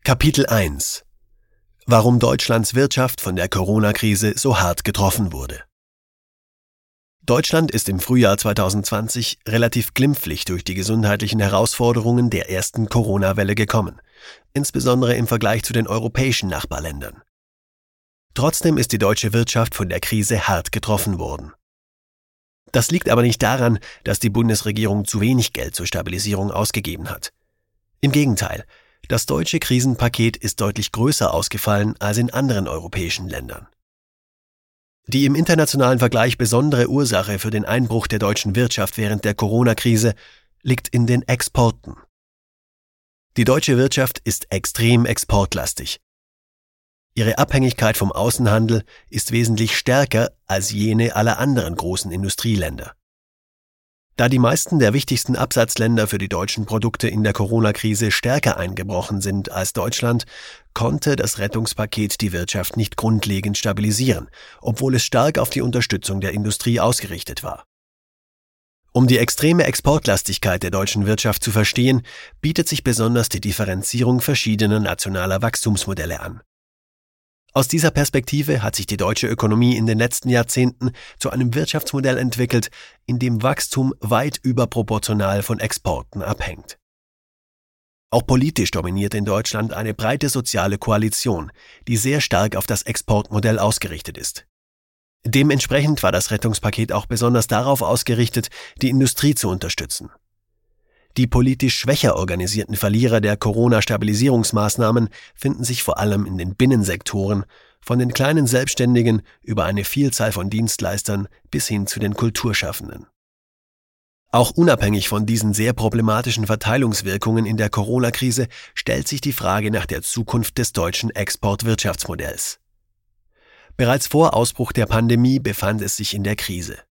Kapitel 1: Warum Deutschlands Wirtschaft von der Corona-Krise so hart getroffen wurde. Deutschland ist im Frühjahr 2020 relativ glimpflich durch die gesundheitlichen Herausforderungen der ersten Corona-Welle gekommen, insbesondere im Vergleich zu den europäischen Nachbarländern. Trotzdem ist die deutsche Wirtschaft von der Krise hart getroffen worden. Das liegt aber nicht daran, dass die Bundesregierung zu wenig Geld zur Stabilisierung ausgegeben hat. Im Gegenteil, das deutsche Krisenpaket ist deutlich größer ausgefallen als in anderen europäischen Ländern. Die im internationalen Vergleich besondere Ursache für den Einbruch der deutschen Wirtschaft während der Corona-Krise liegt in den Exporten. Die deutsche Wirtschaft ist extrem exportlastig. Ihre Abhängigkeit vom Außenhandel ist wesentlich stärker als jene aller anderen großen Industrieländer. Da die meisten der wichtigsten Absatzländer für die deutschen Produkte in der Corona-Krise stärker eingebrochen sind als Deutschland, konnte das Rettungspaket die Wirtschaft nicht grundlegend stabilisieren, obwohl es stark auf die Unterstützung der Industrie ausgerichtet war. Um die extreme Exportlastigkeit der deutschen Wirtschaft zu verstehen, bietet sich besonders die Differenzierung verschiedener nationaler Wachstumsmodelle an. Aus dieser Perspektive hat sich die deutsche Ökonomie in den letzten Jahrzehnten zu einem Wirtschaftsmodell entwickelt, in dem Wachstum weit überproportional von Exporten abhängt. Auch politisch dominiert in Deutschland eine breite soziale Koalition, die sehr stark auf das Exportmodell ausgerichtet ist. Dementsprechend war das Rettungspaket auch besonders darauf ausgerichtet, die Industrie zu unterstützen. Die politisch schwächer organisierten Verlierer der Corona-Stabilisierungsmaßnahmen finden sich vor allem in den Binnensektoren, von den kleinen Selbstständigen über eine Vielzahl von Dienstleistern bis hin zu den Kulturschaffenden. Auch unabhängig von diesen sehr problematischen Verteilungswirkungen in der Corona-Krise stellt sich die Frage nach der Zukunft des deutschen Exportwirtschaftsmodells. Bereits vor Ausbruch der Pandemie befand es sich in der Krise.